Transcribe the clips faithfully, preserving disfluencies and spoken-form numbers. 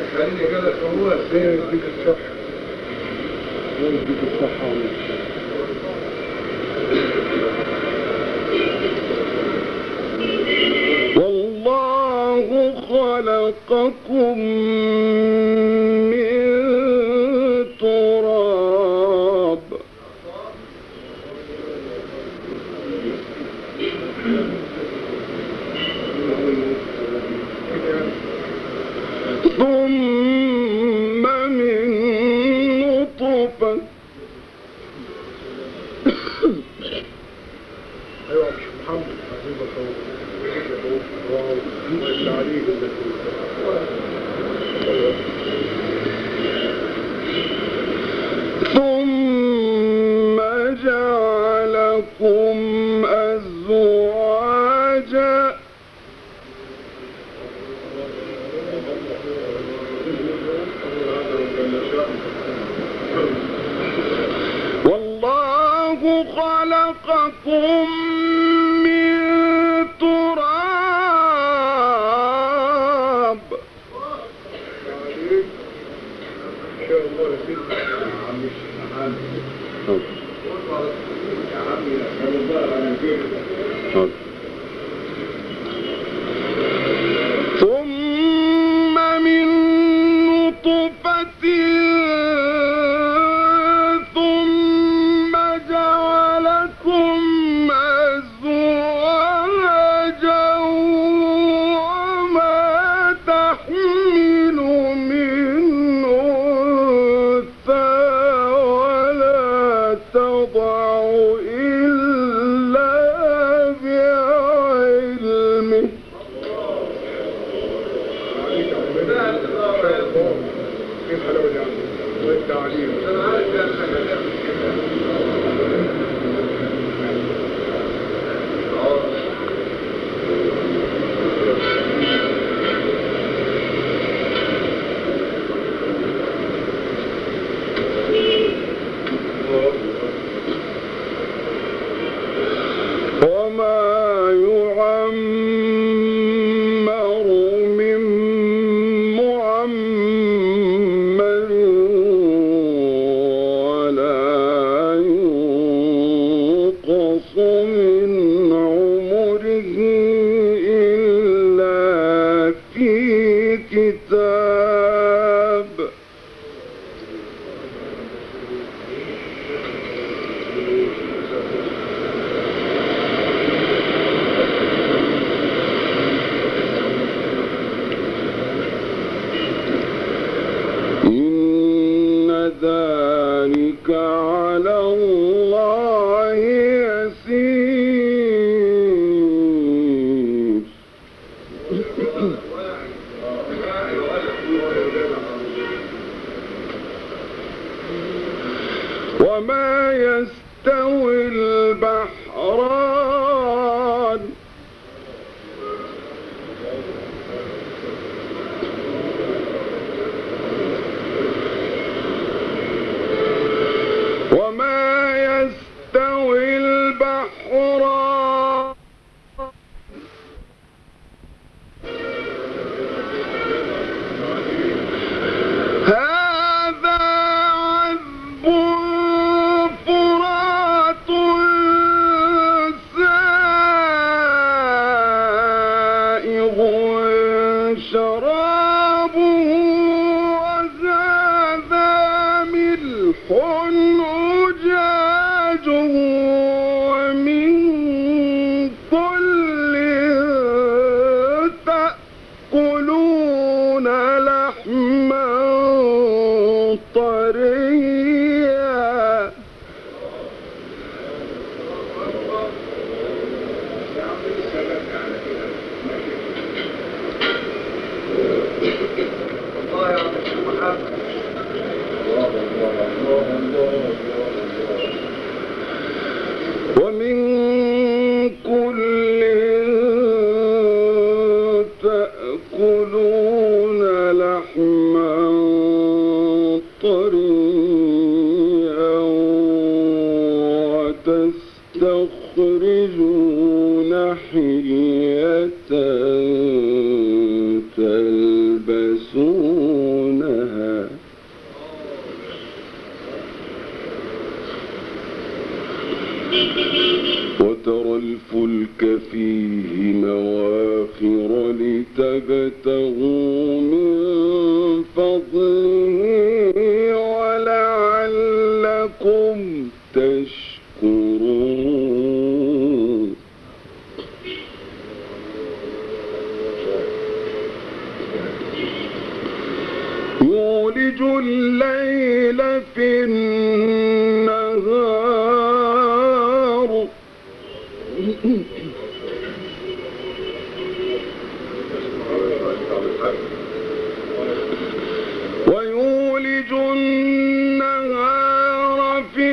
خليني كده هو ازاي يديك الصحة يديك الصحة والله خلقكم من تراب ثم من نطفة ايوه مش محمد عايزين بصور والتعليق ثم جعلكم أزواجا والله خلقكم من تراب ثم من نطفة ثم جعلكم أزواجا وما تحمل من أنثى ولا تضع إلا بعلمه كيف حلاوة يعني والتعليم وما يعمر من معمر ولا ينقص من عمره إلا في كتاب إن ذلك على الله يسير وما يستوي البحران وما يستوي البحران هذا عذب فرات سائغ شرابه وهذا ملح أجاجه ومن كل تأكلون لحما طريا الله يا عم محمد ومن كل تأكلون لحما طريا وتستخرجون حلية تلبسون الفلك فيه مواخر لتبتغوا من فضله ولعلكم تشكرون. يولج الليل في النهار ويولج النهار في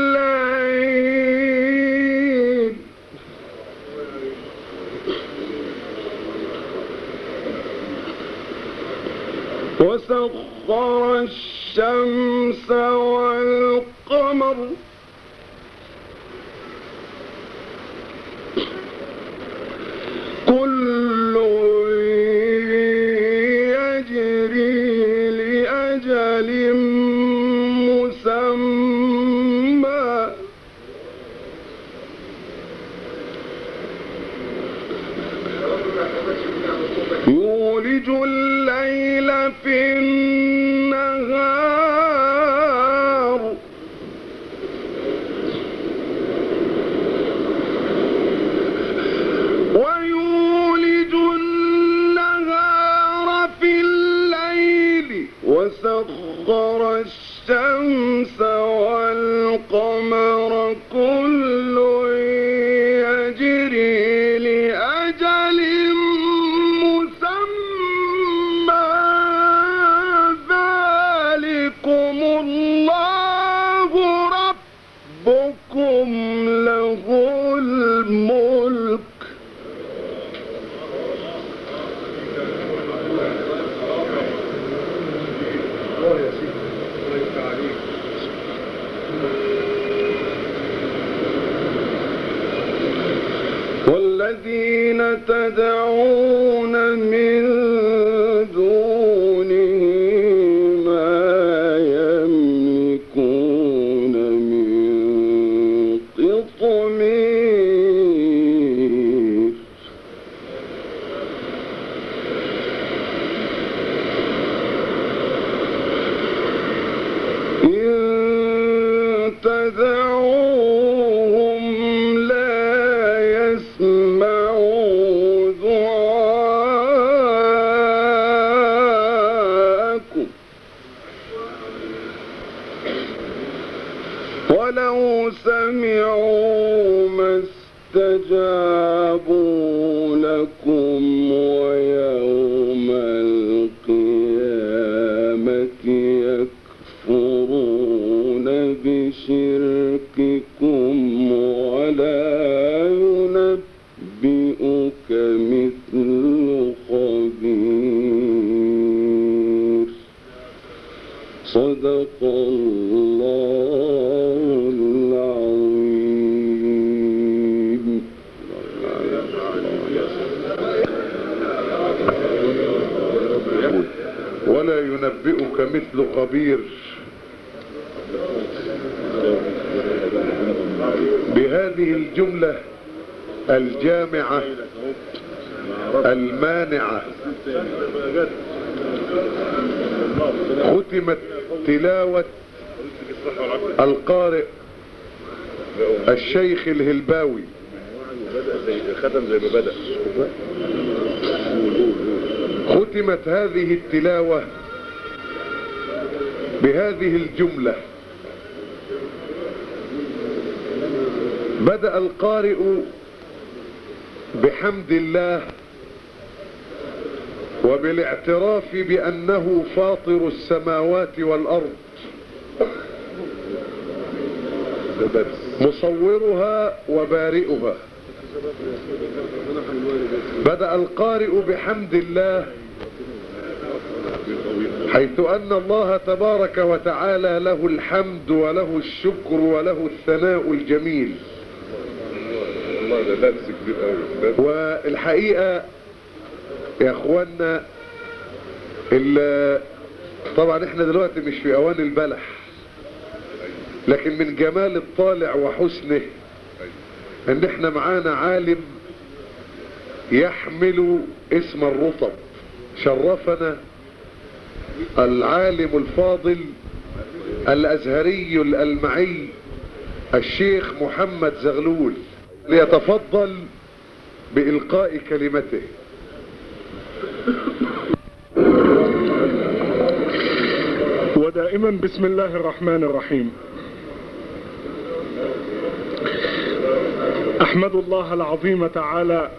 الليل وسخر الشمس والقمر كل يجري لأجل مسمى يولج الليل في النهار ويولج النهار في الليل وسخر الشمس والقمر كل يجري لأجل مسمى ذلكم الله ربكم له الملك والذين تدعون من دونه ما يملكون من قطمير إن تدعوهم لا يسمعوا دعاءكم ولو سمعوا ما استجابوا لكم ويوم القيامة يكفرون بشرككم ولا ينبئك مثل خبير. صدق الله العظيم. ولا ينبئك مثل خبير. بهذه الجملة الجامعة المانعة ختمت تلاوة القارئ الشيخ الهلباوي ختمت هذه التلاوة بهذه الجملة: بدأ القارئ بحمد الله وبالاعتراف بأنه فاطر السماوات والأرض مصورها وبارئها. بدأ القارئ بحمد الله حيث أن الله تبارك وتعالى له الحمد وله الشكر وله الثناء الجميل. والحقيقة يا اخوانا طبعا احنا دلوقتي مش في اوان البلح، لكن من جمال الطالع وحسنه ان احنا معانا عالم يحمل اسم الرطب. شرفنا العالم الفاضل الازهري الألمعي الشيخ محمد زغلول ليتفضل بإلقاء كلمته. ودائما بسم الله الرحمن الرحيم. أحمد الله العظيم تعالى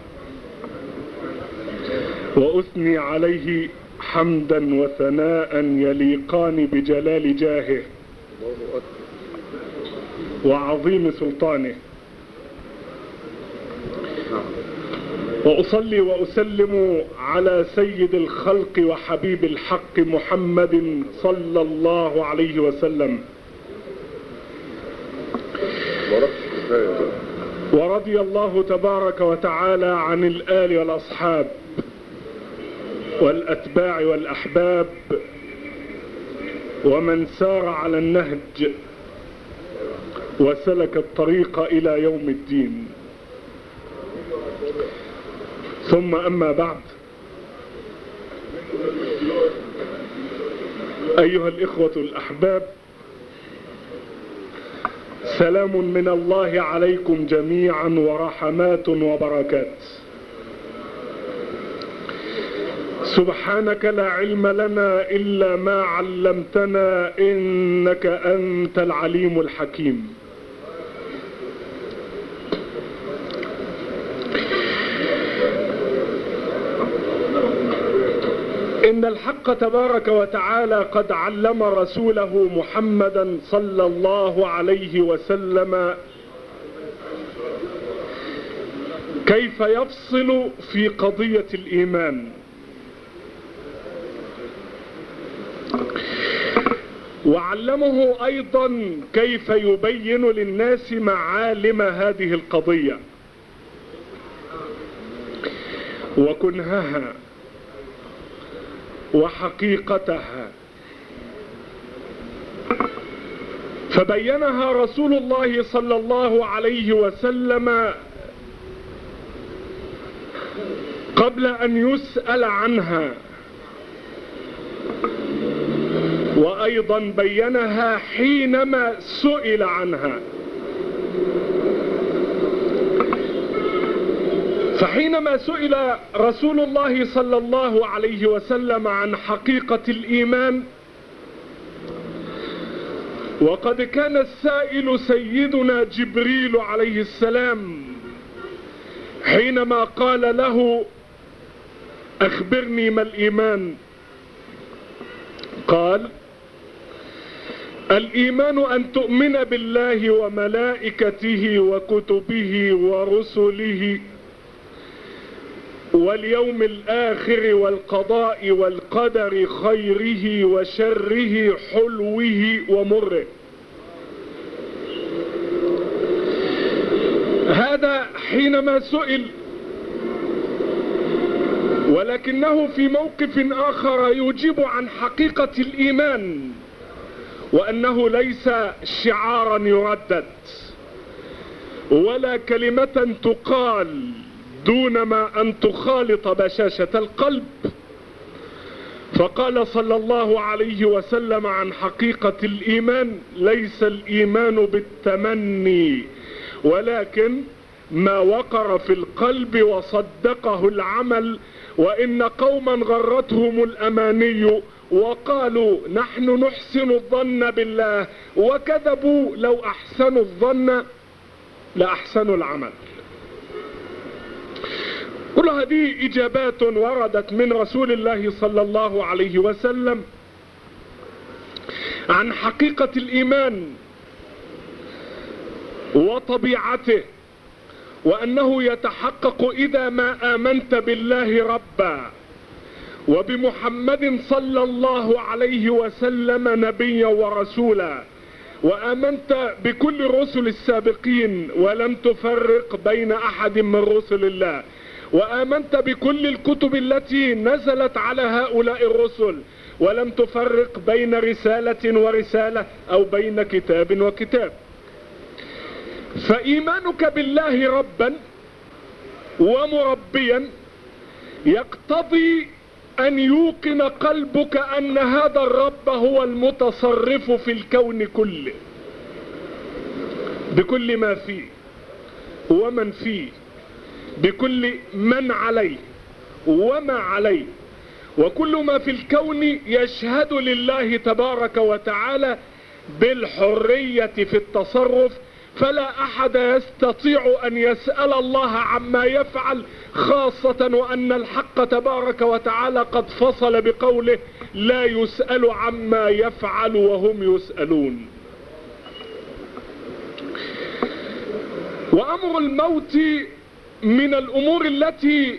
وأثني عليه حمدا وثناء يليقان بجلال جاهه وعظيم سلطانه، وأصلي وأسلم على سيد الخلق وحبيب الحق محمد صلى الله عليه وسلم. ورضي الله تبارك وتعالى عن الآل والأصحاب والأتباع والأحباب ومن سار على النهج وسلك الطريق إلى يوم الدين. ثم أما بعد، أيها الإخوة الأحباب، سلام من الله عليكم جميعا ورحمات وبركات. سبحانك لا علم لنا إلا ما علمتنا إنك أنت العليم الحكيم. إن الحق تبارك وتعالى قد علم رسوله محمدا صلى الله عليه وسلم كيف يفصل في قضية الإيمان، وعلمه أيضا كيف يبين للناس معالم هذه القضية وكنهها وحقيقتها، فبينها رسول الله صلى الله عليه وسلم قبل أن يسأل عنها، وأيضا بينها حينما سئل عنها. فحينما سئل رسول الله صلى الله عليه وسلم عن حقيقة الإيمان، وقد كان السائل سيدنا جبريل عليه السلام حينما قال له أخبرني ما الإيمان، قال الإيمان أن تؤمن بالله وملائكته وكتبه ورسله واليوم الآخر والقضاء والقدر خيره وشره حلوه ومره. هذا حينما سئل، ولكنه في موقف آخر يجيب عن حقيقة الإيمان، وأنه ليس شعارا يردد ولا كلمة تقال دون ما أن تخالط بشاشة القلب. فقال صلى الله عليه وسلم عن حقيقة الإيمان: ليس الإيمان بالتمني ولكن ما وقر في القلب وصدقه العمل، وإن قوما غرتهم الأماني وقالوا نحن نحسن الظن بالله وكذبوا لو أحسنوا الظن لأحسنوا العمل. كل هذه إجابات وردت من رسول الله صلى الله عليه وسلم عن حقيقة الإيمان وطبيعته، وأنه يتحقق إذا ما آمنت بالله ربا وبمحمد صلى الله عليه وسلم نبيا ورسولا، وآمنت بكل الرسل السابقين ولم تفرق بين أحد من رسل الله، وآمنت بكل الكتب التي نزلت على هؤلاء الرسل ولم تفرق بين رسالة ورسالة أو بين كتاب وكتاب. فإيمانك بالله ربا ومربيا يقتضي أن يوقن قلبك أن هذا الرب هو المتصرف في الكون كله بكل ما فيه ومن فيه، بكل من عليه وما عليه، وكل ما في الكون يشهد لله تبارك وتعالى بالحرية في التصرف، فلا أحد يستطيع أن يسأل الله عما يفعل، خاصة وأن الحق تبارك وتعالى قد فصل بقوله لا يسأل عما يفعل وهم يسألون. وأمر الموت من الأمور التي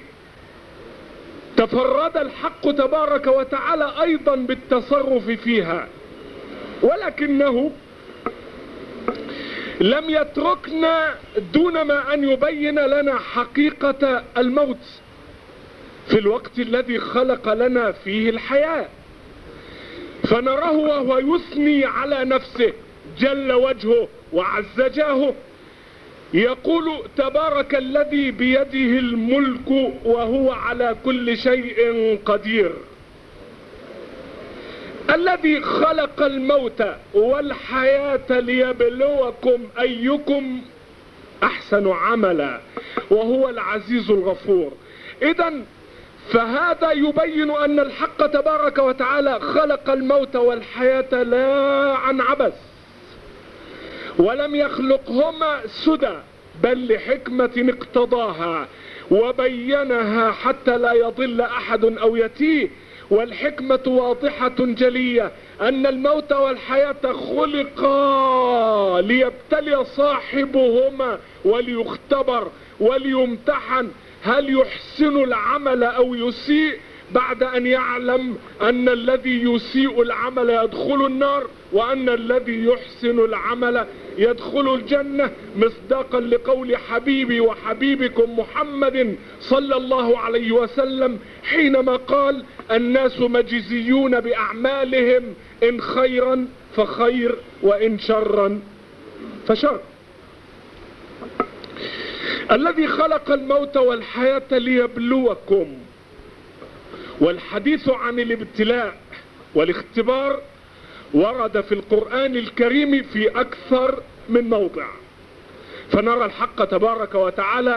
تفرد الحق تبارك وتعالى أيضا بالتصرف فيها، ولكنه لم يتركنا دون ما أن يبين لنا حقيقة الموت في الوقت الذي خلق لنا فيه الحياة، فنراه وهو يثني على نفسه جل وجهه وعز جاهه يقول تبارك الذي بيده الملك وهو على كل شيء قدير، الذي خلق الموت والحياة ليبلوكم أيكم أحسن عملا وهو العزيز الغفور. إذن فهذا يبين أن الحق تبارك وتعالى خلق الموت والحياة لا عن عبث، ولم يخلقهما سدى، بل لحكمة اقتضاها وبينها حتى لا يضل أحد أو يتيه. والحكمة واضحة جلية أن الموت والحياة خلقا ليبتلي صاحبهما وليختبر وليمتحن هل يحسن العمل أو يسيء، بعد أن يعلم أن الذي يسيء العمل يدخل النار وأن الذي يحسن العمل يدخل الجنة، مصداقا لقول حبيبي وحبيبكم محمد صلى الله عليه وسلم حينما قال الناس مجزيون بأعمالهم إن خيرا فخير وإن شرا فشر. الذي خلق الموت والحياة ليبلوكم، والحديث عن الابتلاء والاختبار ورد في القرآن الكريم في أكثر من موضع، فنرى الحق تبارك وتعالى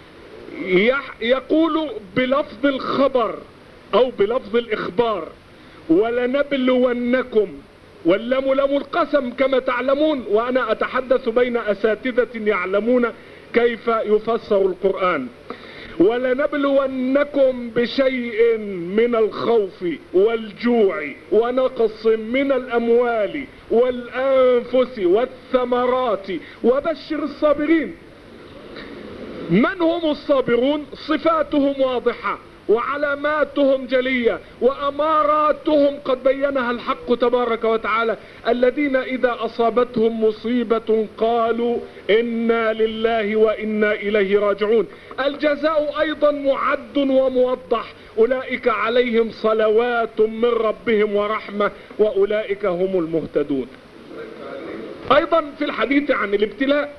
يقول بلفظ الخبر أو بلفظ الإخبار ولنبلونكم، واللام لام القسم كما تعلمون، وأنا أتحدث بين أساتذة يعلمون كيف يفسر القرآن. ولنبلونكم بشيء من الخوف والجوع ونقص من الأموال والأنفس والثمرات وبشر الصابرين. من هم الصابرون؟ صفاتهم واضحة وعلاماتهم جلية وأماراتهم قد بينها الحق تبارك وتعالى، الذين إذا أصابتهم مصيبة قالوا إنا لله وإنا إليه راجعون. الجزاء أيضا معد وموضح، أولئك عليهم صلوات من ربهم ورحمة وأولئك هم المهتدون. أيضا في الحديث عن الابتلاء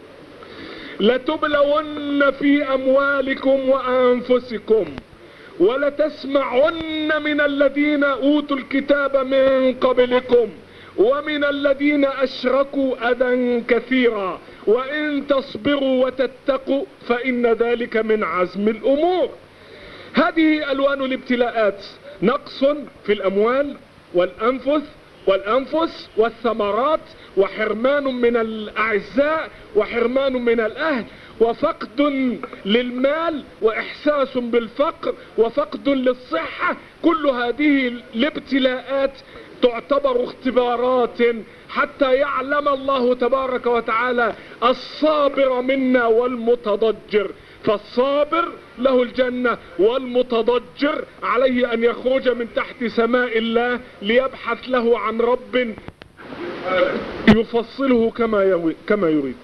لتبلون في أموالكم وأنفسكم ولتسمعن من الذين أوتوا الكتاب من قبلكم ومن الذين أشركوا أذى كثيرا وإن تصبروا وتتقوا فإن ذلك من عزم الأمور. هذه ألوان الابتلاءات، نقص في الأموال والأنفس والأنفس والثمرات، وحرمان من الأعزاء وحرمان من الأهل، وفقد للمال وإحساس بالفقر وفقد للصحة. كل هذه الابتلاءات تعتبر اختبارات حتى يعلم الله تبارك وتعالى الصابر منا والمتضجر، فالصابر له الجنة والمتضجر عليه أن يخرج من تحت سماء الله ليبحث له عن رب يفصله كما كما يريد.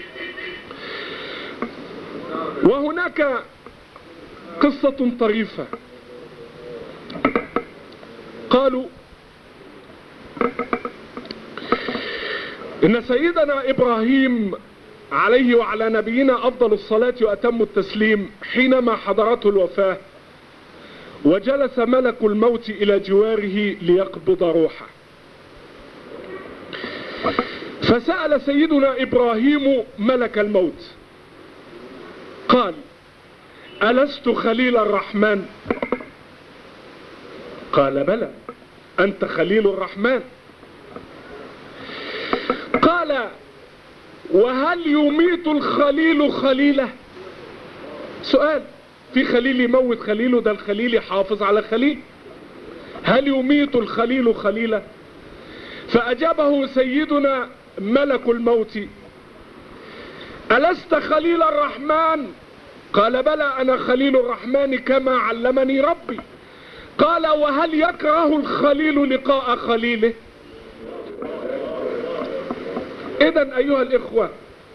وهناك قصة طريفة، قالوا إن سيدنا إبراهيم عليه وعلى نبينا أفضل الصلاة وأتم التسليم حينما حضرته الوفاة وجلس ملك الموت إلى جواره ليقبض روحه، فسأل سيدنا إبراهيم ملك الموت قال: ألست خليل الرحمن؟ قال: بلى، أنت خليل الرحمن. قال: وهل يميت الخليل خليله؟ سؤال، في خليل يموت خليله؟ ده الخليل يحافظ على خليل. هل يميت الخليل خليله؟ فأجابه سيدنا ملك الموت: ألست خليل الرحمن؟ قال: بلى، أنا خليل الرحمن كما علمني ربي. قال: وهل يكره الخليل لقاء خليله؟ إذن أيها الإخوة،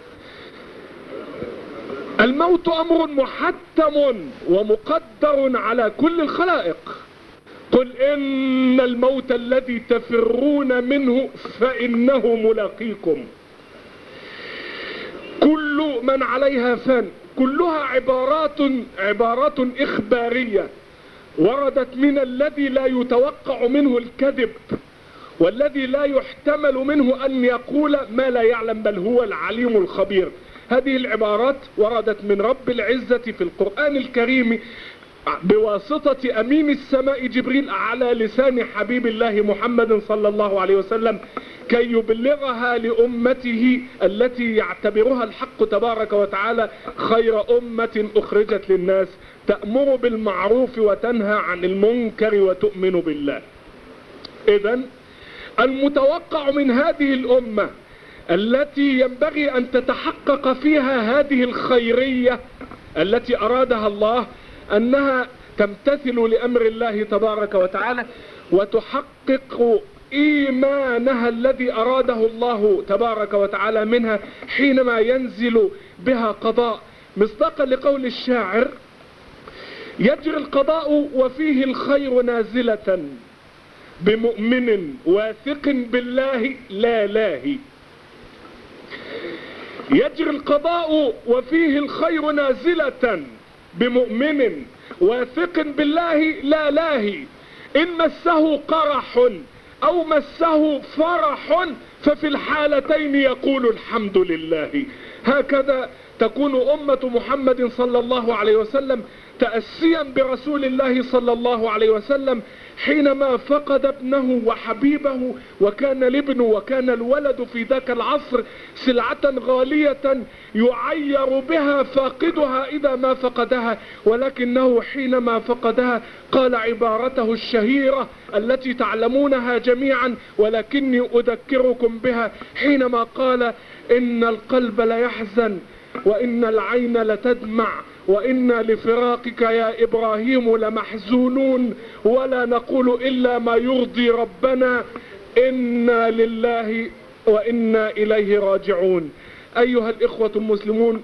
الموت أمر محتم ومقدر على كل الخلائق. قل إن الموت الذي تفرون منه فإنه ملاقيكم. كل من عليها فان. كلها عبارات عبارات إخبارية وردت من الذي لا يتوقع منه الكذب، والذي لا يحتمل منه أن يقول ما لا يعلم، بل هو العليم الخبير. هذه العبارات وردت من رب العزة في القرآن الكريم بواسطة أمين السماء جبريل على لسان حبيب الله محمد صلى الله عليه وسلم كي يبلغها لأمته التي يعتبرها الحق تبارك وتعالى خير أمة أخرجت للناس، تأمر بالمعروف وتنهى عن المنكر وتؤمن بالله. إذن المتوقع من هذه الأمة التي ينبغي أن تتحقق فيها هذه الخيرية التي أرادها الله، أنها تمتثل لأمر الله تبارك وتعالى وتحقق إيمانها الذي أراده الله تبارك وتعالى منها حينما ينزل بها قضاء، مصداقا لقول الشاعر: يجري القضاء وفيه الخير نازلة بمؤمن واثق بالله لا لاهي. يجري القضاء وفيه الخير نازلة بمؤمن واثق بالله لا لاهي. إن مسه قرح أو مسه فرح ففي الحالتين يقول الحمد لله. هكذا تكون أمة محمد صلى الله عليه وسلم تأسيا برسول الله صلى الله عليه وسلم حينما فقد ابنه وحبيبه، وكان الابن وكان الولد في ذاك العصر سلعة غالية يعير بها فاقدها إذا ما فقدها، ولكنه حينما فقدها قال عبارته الشهيرة التي تعلمونها جميعا ولكني أذكركم بها، حينما قال: إن القلب ليحزن وإن العين لتدمع وإنا لفراقك يا إبراهيم لمحزونون ولا نقول إلا ما يرضي ربنا إنا لله وإنا إليه راجعون. أيها الإخوة المسلمون،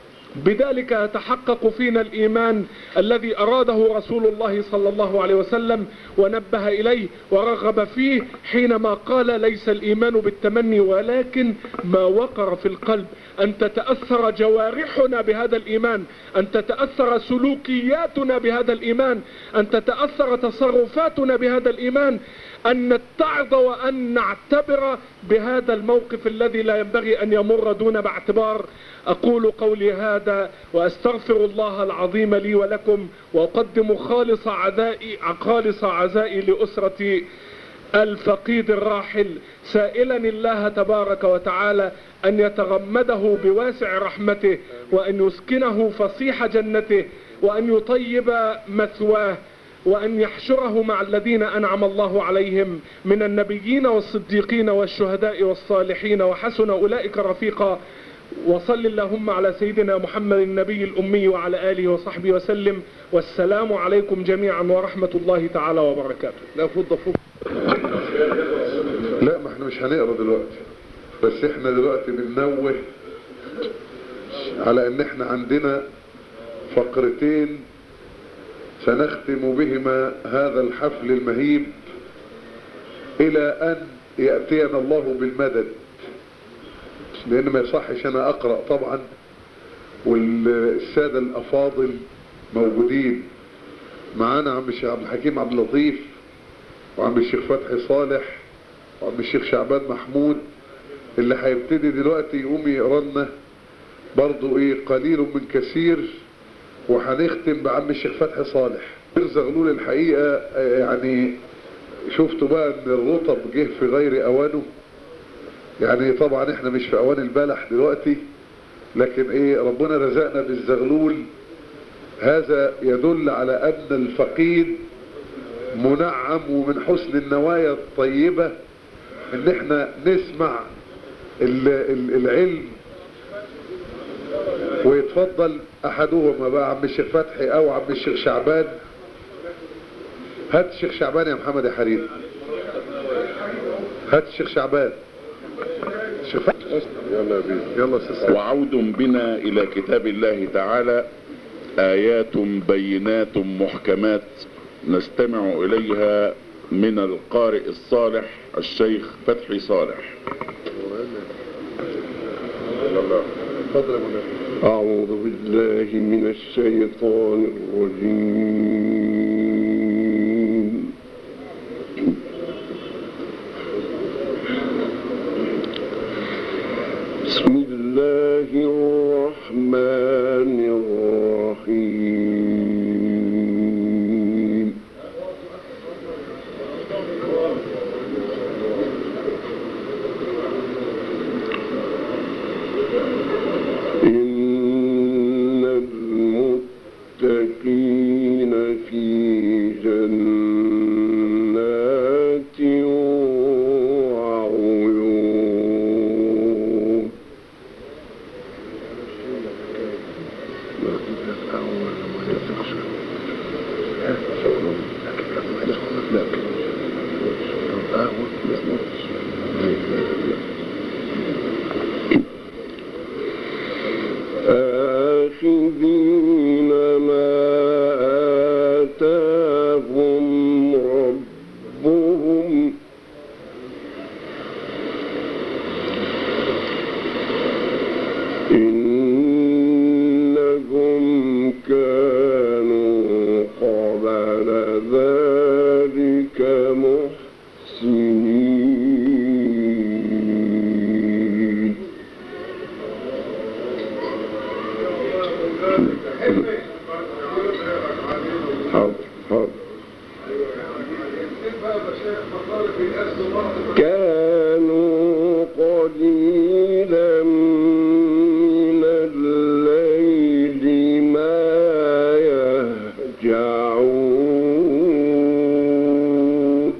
بذلك يتحقق فينا الإيمان الذي أراده رسول الله صلى الله عليه وسلم ونبه إليه ورغب فيه حينما قال: ليس الإيمان بالتمني ولكن ما وقر في القلب. أن تتأثر جوارحنا بهذا الإيمان، أن تتأثر سلوكياتنا بهذا الإيمان، أن تتأثر تصرفاتنا بهذا الإيمان، أن نتعظ وأن نعتبر بهذا الموقف الذي لا ينبغي أن يمر دون باعتبار. أقول قولي هذا وأستغفر الله العظيم لي ولكم، وأقدم خالص عزائي خالص عزائي لأسرة الفقيد الراحل، سائلا الله تبارك وتعالى أن يتغمده بواسع رحمته، وأن يسكنه فصيح جنته، وأن يطيب مثواه، وأن يحشره مع الذين أنعم الله عليهم من النبيين والصديقين والشهداء والصالحين وحسن أولئك رفيقا. وصل اللهم على سيدنا محمد النبي الأمي وعلى آله وصحبه وسلم، والسلام عليكم جميعا ورحمة الله تعالى وبركاته. لا فض فض لا، ما احنا مش هنقرا دلوقتي، بس احنا دلوقتي بننوه على ان احنا عندنا فقرتين سنختم بهما هذا الحفل المهيب إلى أن يأتينا الله بالمدد. لان ما يصحش انا اقرأ طبعا والسادة الافاضل موجودين معانا. عم الشيخ عبد الحكيم عبد اللطيف وعم الشيخ فتحي صالح وعم الشيخ شعبان محمود اللي هيبتدي دلوقتي يقوم يقرا لنا برضه ايه قليل من كثير، وهنختم بعم الشيخ فتحي صالح. زغلول الحقيقة يعني شفتوا بقى ان الرطب جه في غير اوانه، يعني طبعا احنا مش في اوان البلح دلوقتي، لكن ايه ربنا رزقنا بالزغلول. هذا يدل على ان الفقيد منعم، ومن حسن النوايا الطيبة ان احنا نسمع العلم. ويتفضل احدهما بقى عم الشيخ فتحي او عم الشيخ شعبان. هات الشيخ شعبان يا محمد يا حريم، هات الشيخ شعبان. الشيخ فتحي يلا بينا يلا سيدي. وعود بنا الى كتاب الله تعالى، ايات بينات محكمات نستمع اليها من القارئ الصالح الشيخ فتحي صالح. أعوذ بالله من الشيطان الرجيم. بسم الله الرحمن الرحيم. إن المتقين في جنات وعيون. آخذين ما آتاهم ربهم إنهم كانوا قبل ذلك محسنين. حاضر حاضر. كانوا قليلا من الليل ما يهجعون.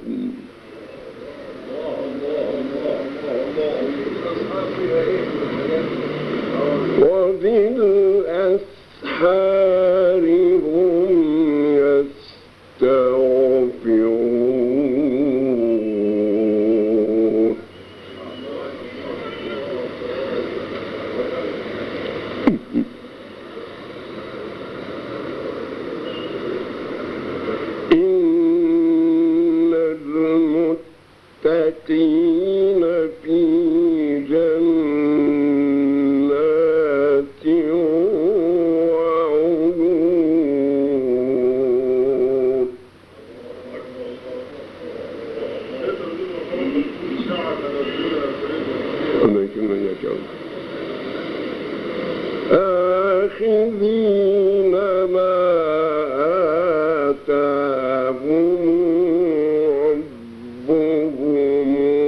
وبالأسحار هم يستغفرون. إن المتقين في جنات وعيون. آخذين ما آتاهم ربهم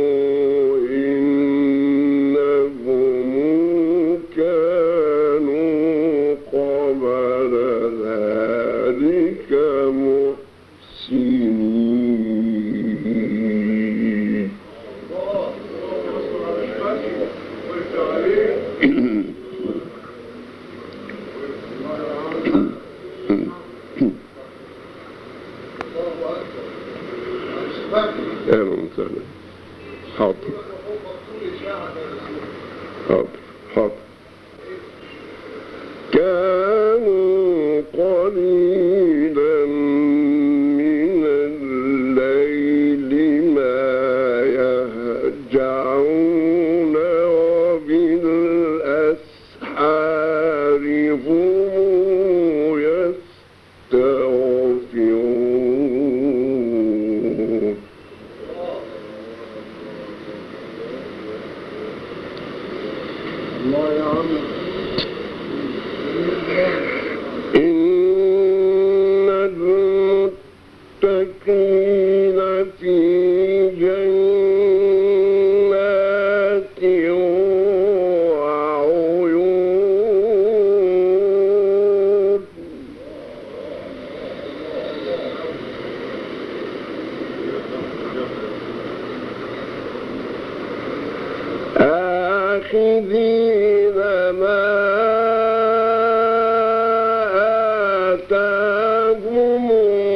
إنهم كانوا قبل ذلك محسنين. أهلا وسهلا. حاضر حاضر حاضر. كانوا قليلا من الليل ما يهجعون وبالأسحار آخذين ما آتاهم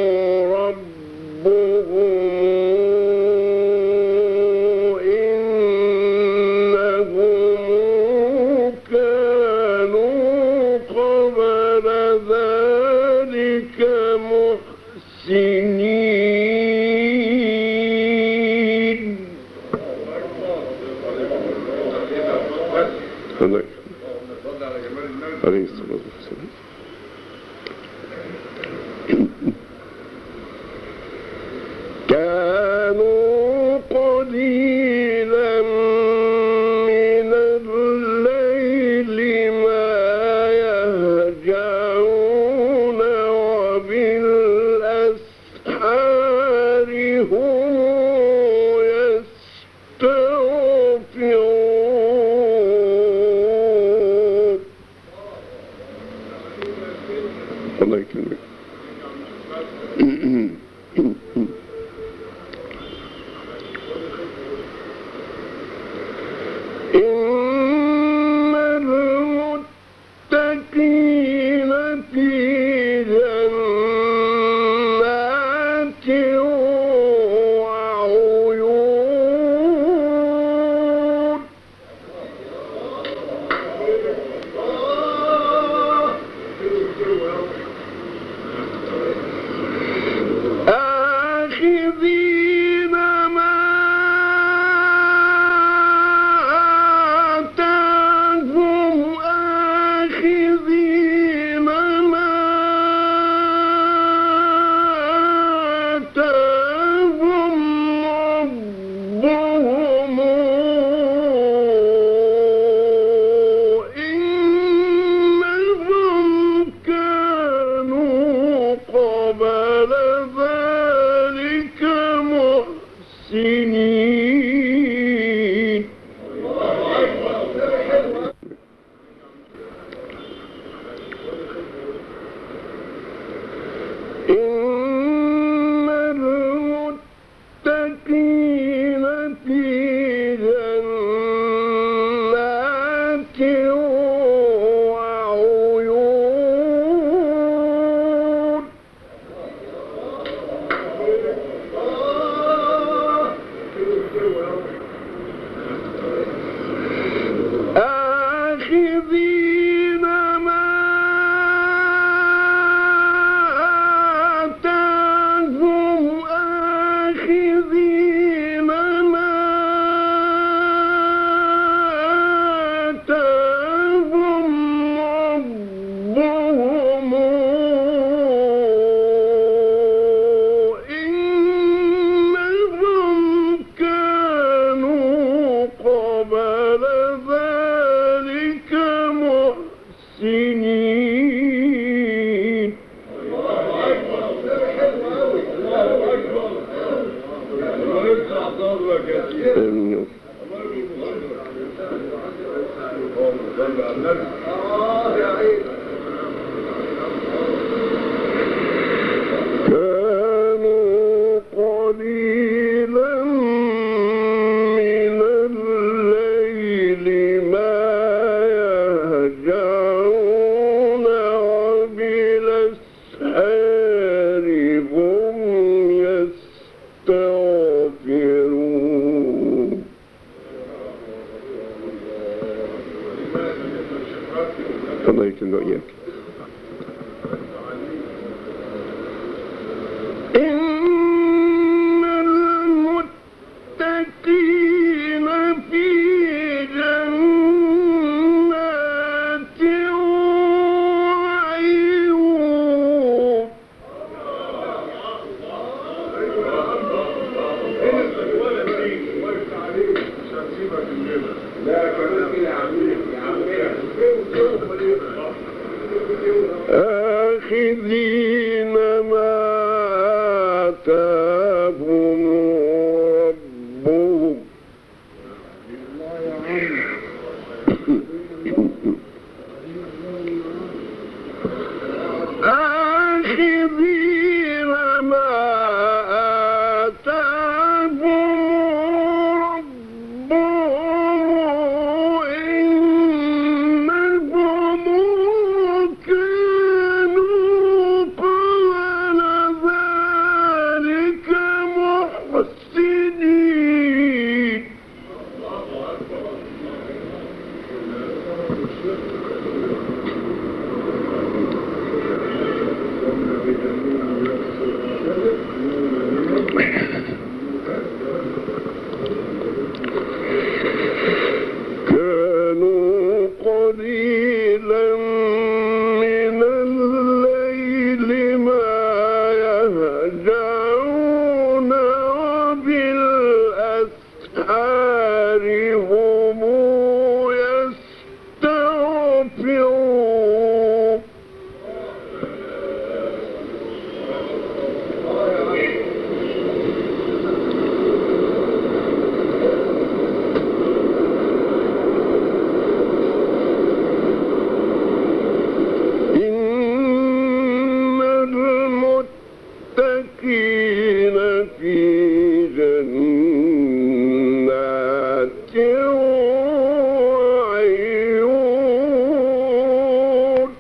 ربهم إنهم كانوا قبل ذلك محسنين. عليه الصلاة والسلام. كانوا قليلا من الليل ما يهجعون وبالأسحار هم يستغفرون. الله يكرمك. إن المتقين في جنات وعيون. آخذين ما آتاهم آخذين ما آتاهم ربهم إنهم كانوا قبل ذلك محسنين. إن المتقين في جنات وعيون. آخذين ما آتاهم آخذين ما آتاهم ربهم إنهم كانوا قبل ذلك محسنين. آمين. كانوا قليلا من الليل ما يهجعون وبالأسحار هم يستغفرون. الله يكرمك وإياك. إن المتقين في جنات وعيون. يهجعون وبالأسحار هم يستغفرون إن المتقين في جنات وعيون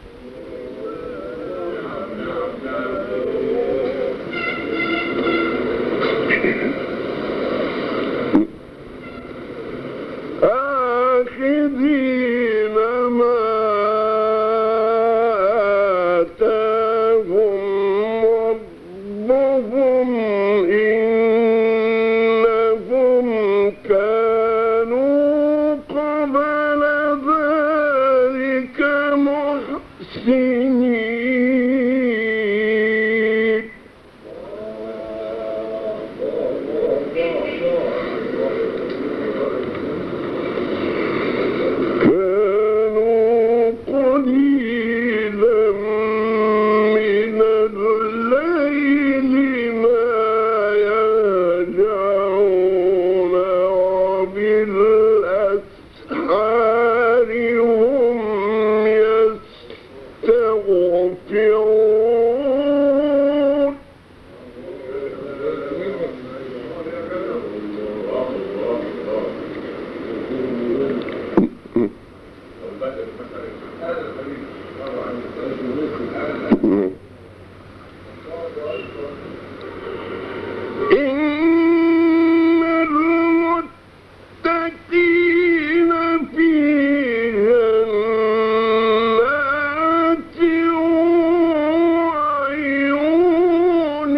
آخذين ما آتاهم ربهم إنهم كانوا قبل ذلك محسنين كانوا قليلا من الليل ما يهجعون وبالأسحار هم يستغفرون إن المتقين في جنات وعيون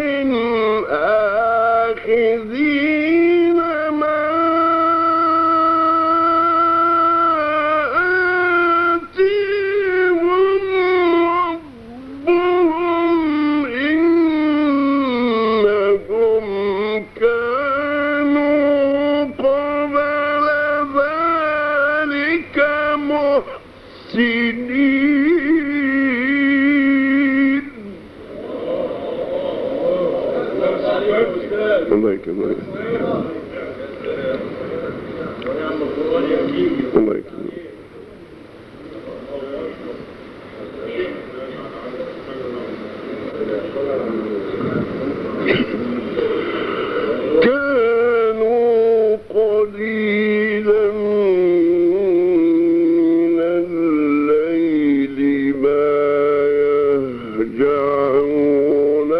آخذين ما آتيهم ربهم إنهم كانوا قبل ذلك محسنين الله يكرمك الله يكرمك كانوا قليلا من الليل ما يهجعون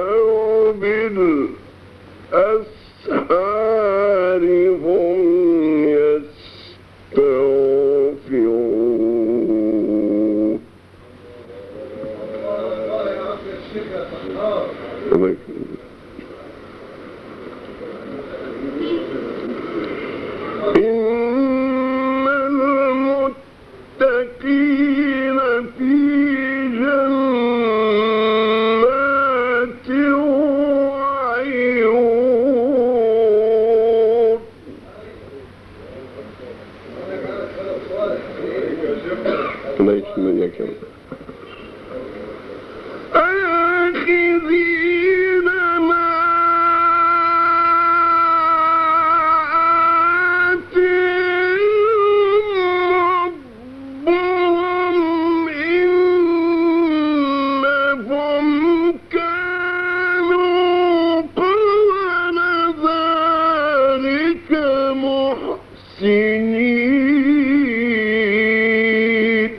وبالأسحار هم يستغفرون الله يكرمك إن المتقين في جنات وعيون الله يكرمك يا آخذين ما آتيهم ربهم إنهم كانوا قبل ذلك محسنين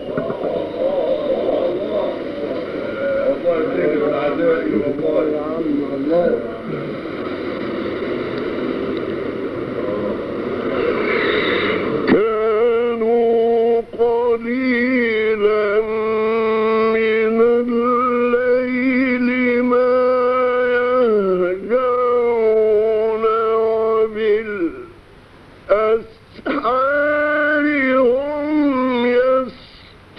كانوا قليلا من الليل ما يهجعون وبالأسحار هم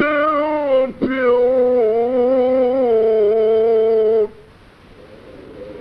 يستغفرون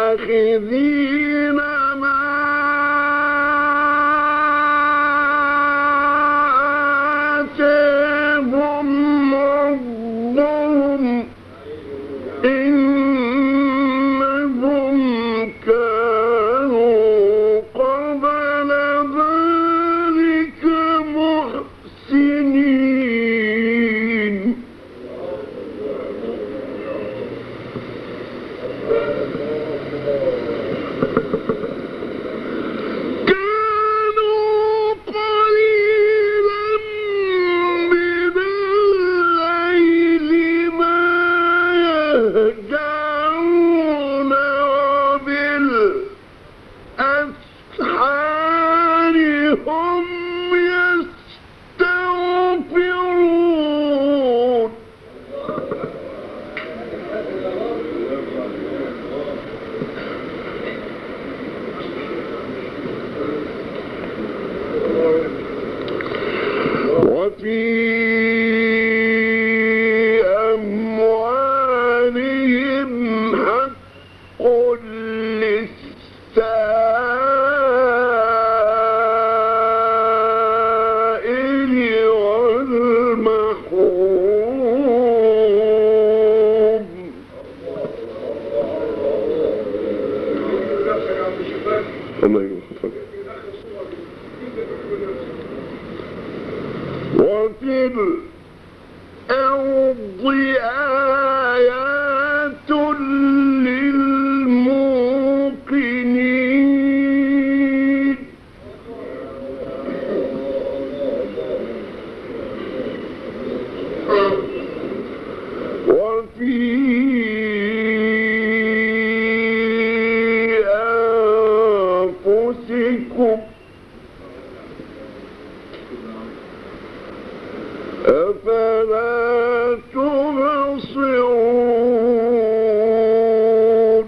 آخذين ما آتاهم ربهم إنهم كانوا قبل ذلك محسنين كانوا قليلا من الليل ما يهجعون وبالأسحار هم يستغفرون وفي أموالهم حق للسائل والمحروم وفي الأرض آيات للموقنين وفي أنفسكم أفلا تبصرون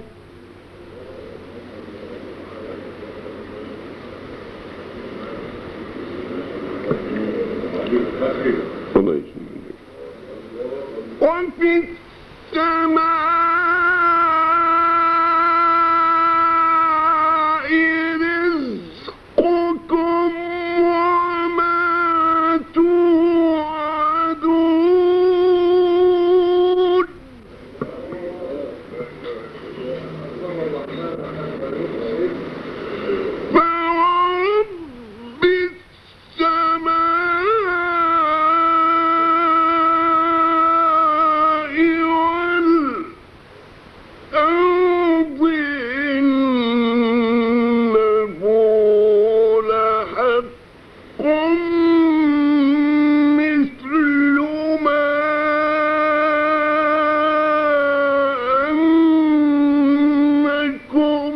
وفي السماء رزقكم وما توعدون فورب السماء والأرض إنه لحق مثل ما أنكم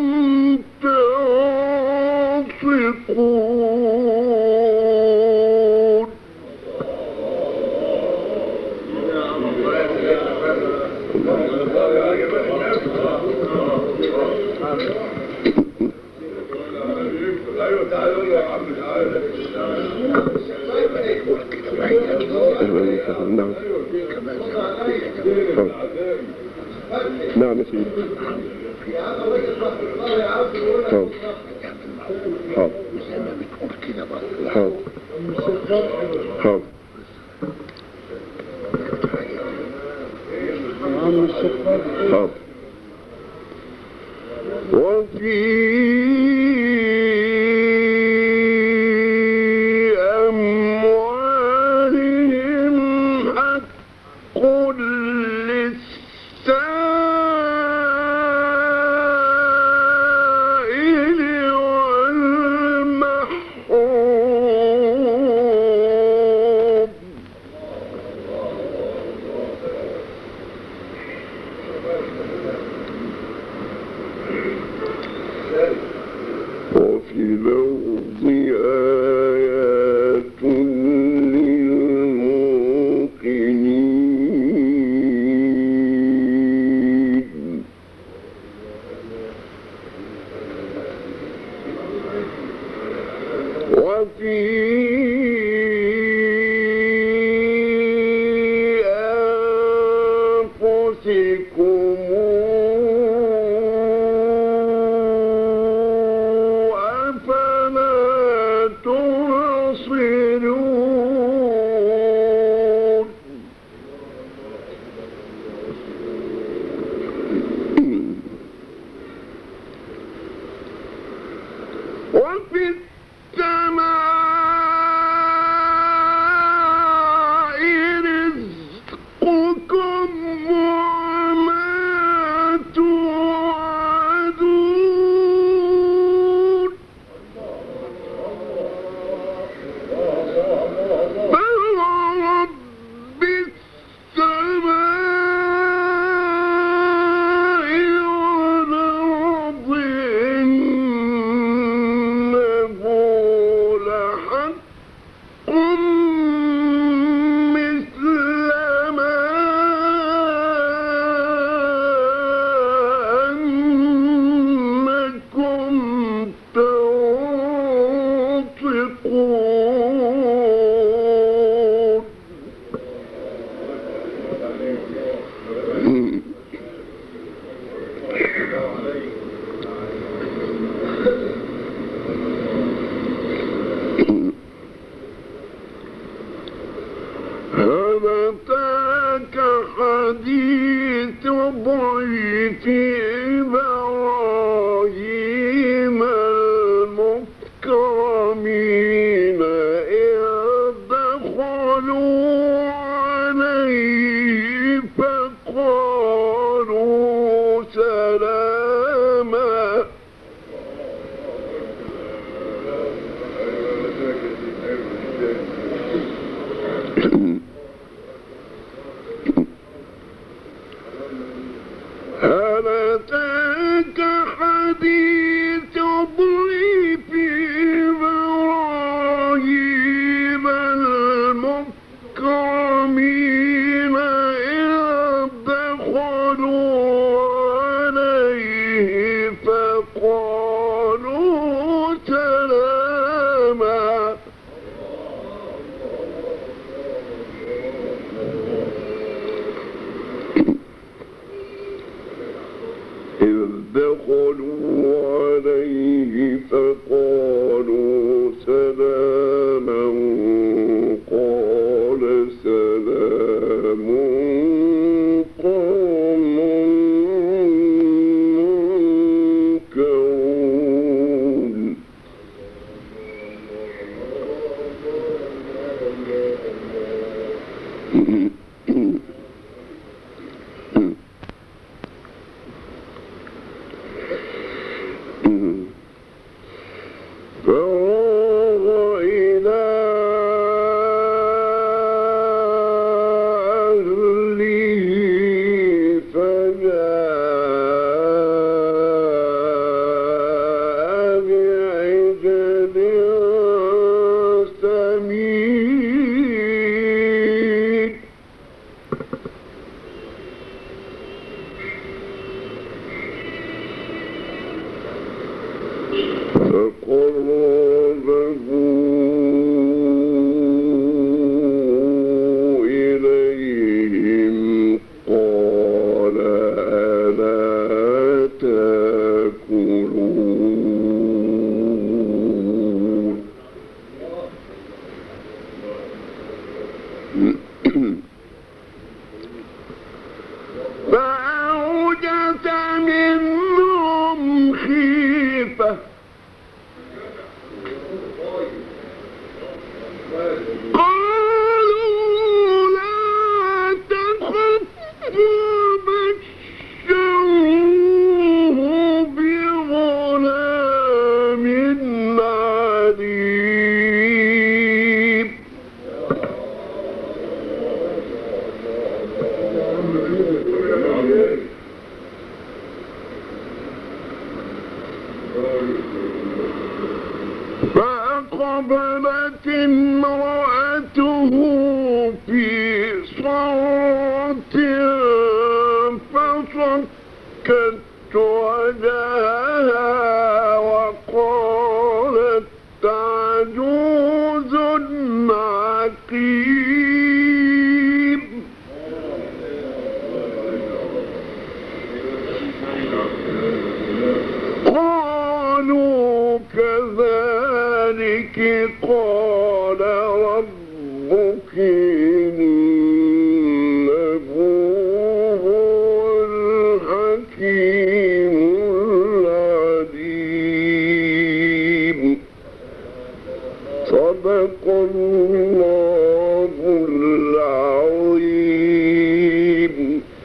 تنطقون نعم نعم يا سيدي حاضر حاضر حاضر حاضر حاضر وفي أموالهم حق للسائل والمحروم إذ دخلوا عليه فقالوا سلاما قال سلام قوم منكرون فراغ إلى أهله فجاء بعجل سمين فقربه إليهم قال ألا تأكلون فأوجس منهم خيفة قالوا لا تخف وبشروه بغلام عليم فأقبلت امرأته في صرة فصكت وجهها وقالت عجوز عقيم قالوا كذلك قال ربك إنه هو الحكيم العليم صدق الله العظيم.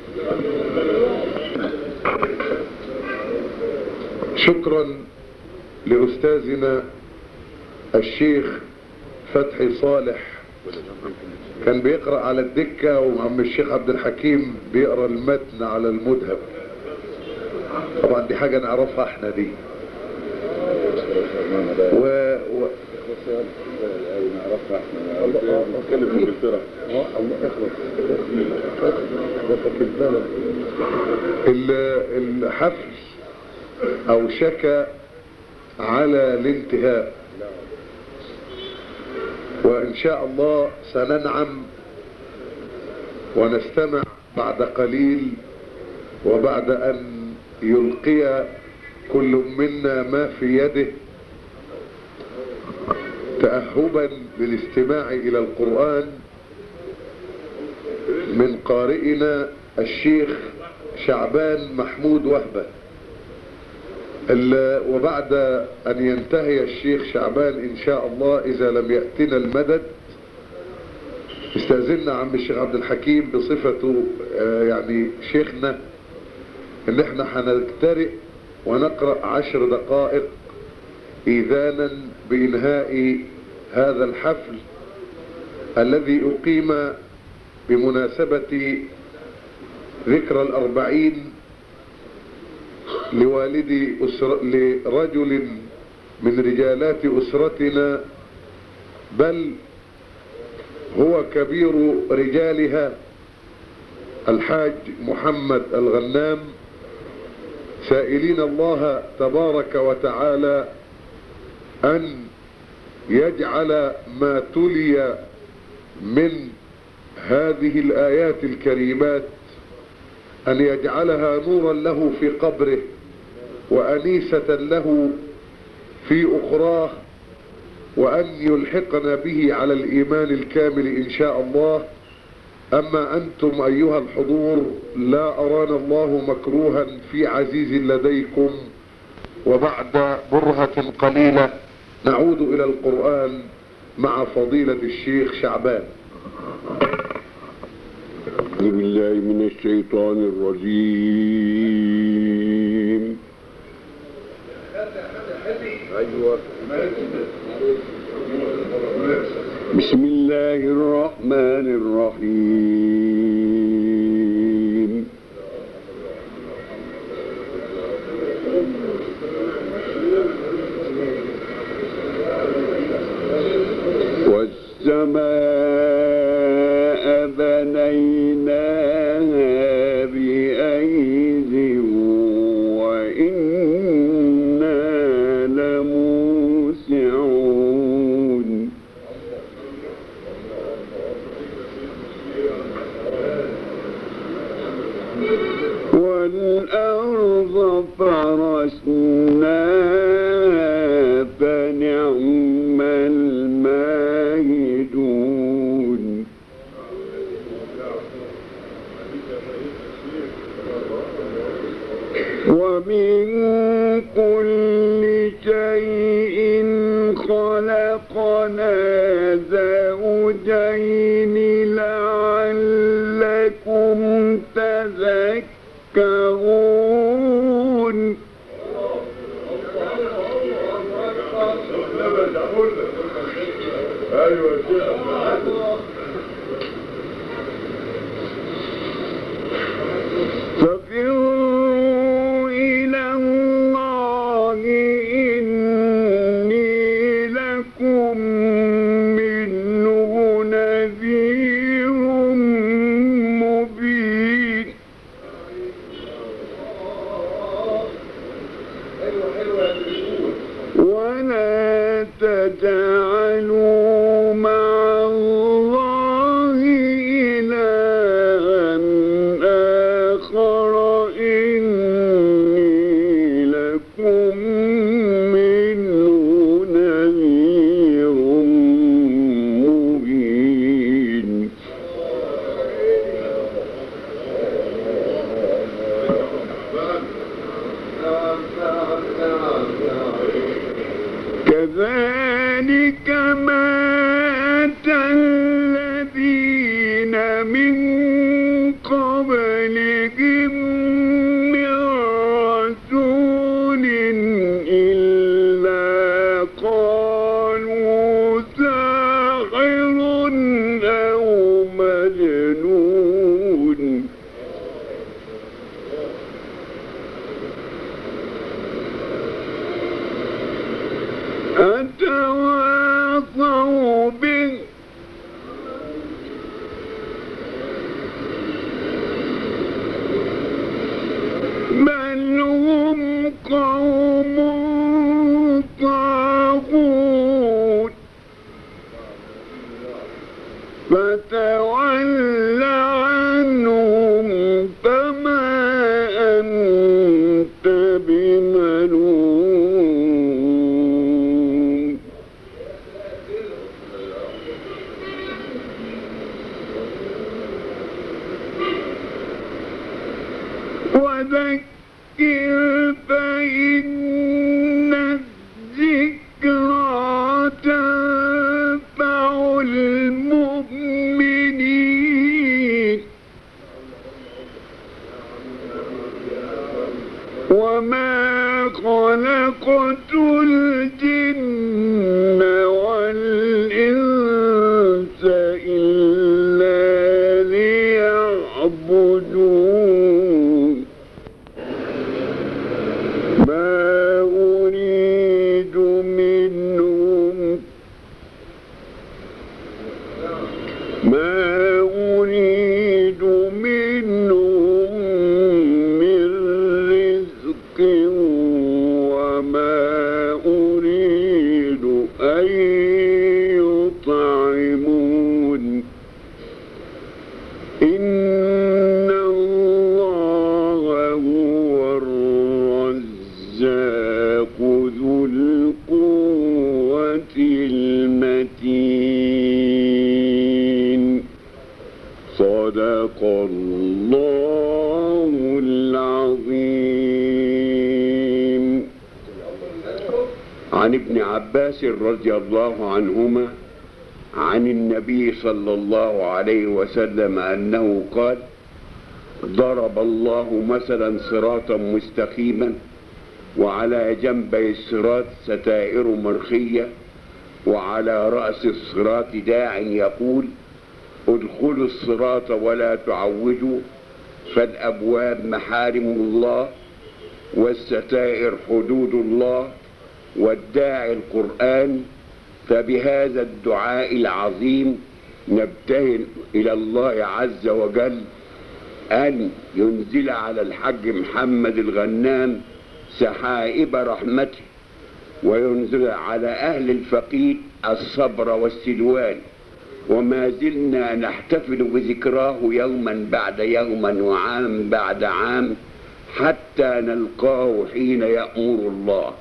شكرا لأستاذنا الشيخ فتحي صالح، كان بيقرأ على الدكة وعم الشيخ عبد الحكيم بيقرأ المتن على المذهب. طبعا دي حاجة نعرفها احنا دي و... و... الحفل او شك على الانتهاء، وان شاء الله سننعم ونستمع بعد قليل، وبعد ان يلقي كل منا ما في يده تأهبا للاستماع الى القرآن من قارئنا الشيخ شعبان محمود وهبة. وبعد ان ينتهي الشيخ شعبان ان شاء الله اذا لم يأتنا المدد، استأذننا عم الشيخ عبد الحكيم بصفته يعني شيخنا ان احنا هنجترئ ونقرأ عشر دقائق اذانا بانهاء هذا الحفل الذي اقيم بمناسبة ذكرى الاربعين لوالد أسر... لرجل من رجالات اسرتنا، بل هو كبير رجالها، الحاج محمد الغنام، سائلين الله تبارك وتعالى ان يجعل ما تلي من هذه الآيات الكريمات أن يجعلها نورا له في قبره وأنيسة له في أخراه، وأن يلحقنا به على الإيمان الكامل إن شاء الله. أما أنتم أيها الحضور لا أرانا الله مكروها في عزيز لديكم، وبعد برهة قليلة نعود إلى القرآن مع فضيلة الشيخ شعبان. أعوذ بالله من الشيطان الرجيم. أيوة. بسم الله الرحمن الرحيم. والسماء بنيناها بأيد وإنا لموسعون. والأرض فرشناها فنعم الماهدون. ومن كل شيء خلقنا زوجين لعلكم تذكرون. ففروا إلى الله إني لكم منه نذير مبين. ولا تجعلوا مع الله إلها آخر إني لكم منه نذير مبين. كذلك ما أتى الذين من قبلهم من رسول إلا قالوا ساحر أو مجنون. أتواصوا به بل هم قوم طاغون. فتول عنهم فما أنت بملوم. وذكر فإن الذكرى تنفع المؤمنين. وما خلقت الجن والإنس إلا ليعبدون. ما أريد منهم ما أريد منهم من رزق وما أريد عن ابن عباس رضي الله عنهما عن النبي صلى الله عليه وسلم أنه قال: ضرب الله مثلا صراطا مستقيما وعلى جنبي الصراط ستائر مرخية وعلى رأس الصراط داع يقول: ادخلوا الصراط ولا تعوجوا، فالأبواب محارم الله والستائر حدود الله والداعي القرآن. فبهذا الدعاء العظيم نبتهل إلى الله عز وجل أن ينزل على الحج محمد الغنام سحائب رحمته، وينزل على أهل الفقيد الصبر والسلوان. وما زلنا نحتفل بذكراه يوما بعد يوم وعام بعد عام حتى نلقاه حين يأمر الله.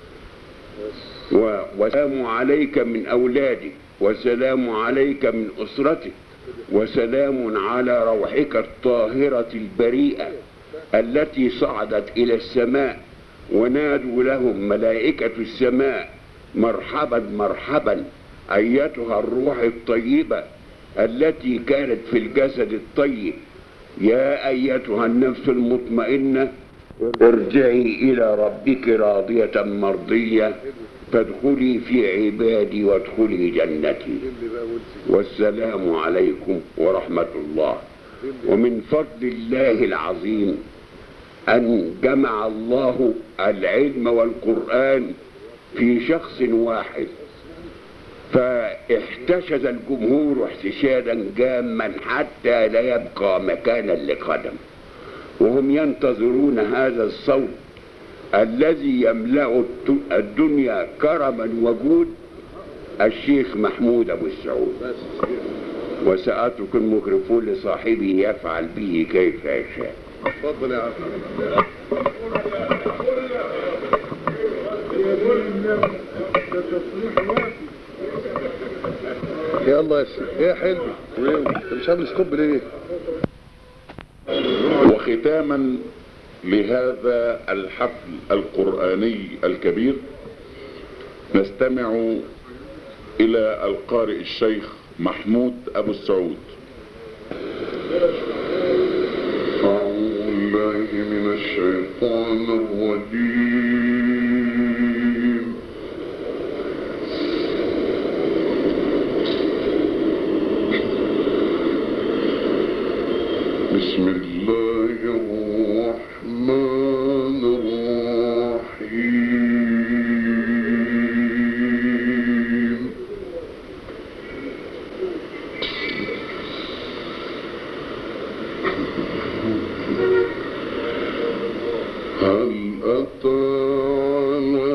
وسلام عليك من أولادك، وسلام عليك من أسرتك، وسلام على روحك الطاهرة البريئة التي صعدت إلى السماء، ونادوا لهم ملائكة السماء: مرحبا مرحبا أيتها الروح الطيبة التي كانت في الجسد الطيب، يا أيتها النفس المطمئنة ارجعي إلى ربك راضية مرضية فادخلي في عبادي وادخلي جنتي. والسلام عليكم ورحمة الله. ومن فضل الله العظيم أن جمع الله العلم والقرآن في شخص واحد، فاحتشد الجمهور احتشادا جاما حتى لا يبقى مكانا لقدم، وهم ينتظرون هذا الصوت الذي يملأ الدنيا كرما وجود، الشيخ محمود أبو السعود. وسأترك الميكروفون لصاحبه يفعل به كيف يشاء. اتفضل يا عم. يلا يا شيخ يا حلمي، انت مش عامل ستوب ليه؟ وختاما لهذا الحفل القرآني الكبير نستمع إلى القارئ الشيخ محمود أبو السعود. أعوذ بالله من الشيطان الرجيم. بسم الله الرحمن الرحيم. هل أتى على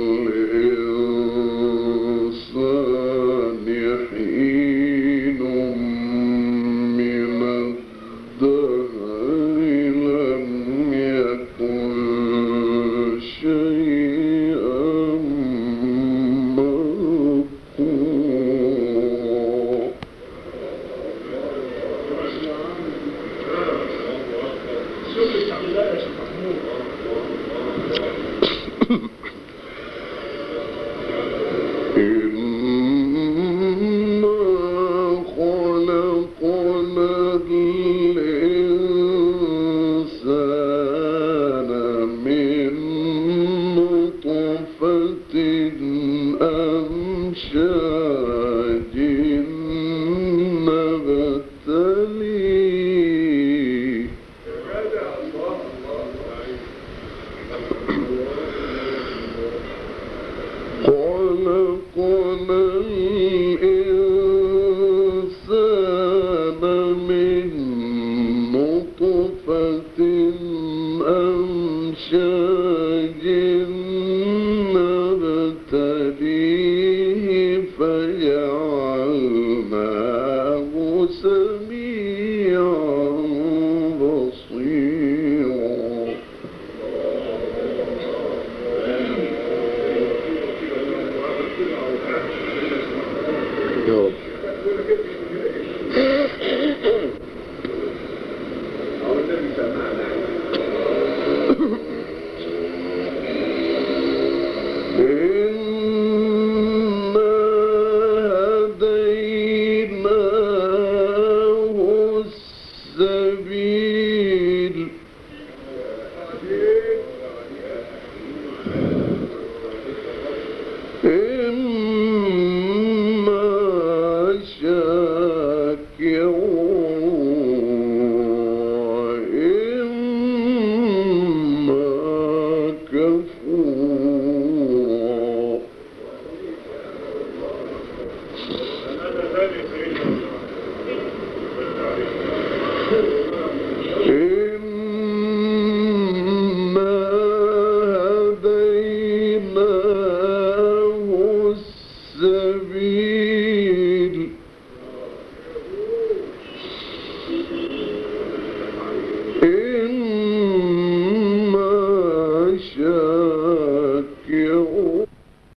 الإنسان حين من الدهر لم يكن شيئا مذكورا. إنا خلقنا الإنسان من نطفة أمشاج نبتليه. خلقنا الإنسان من نطفة أمشاج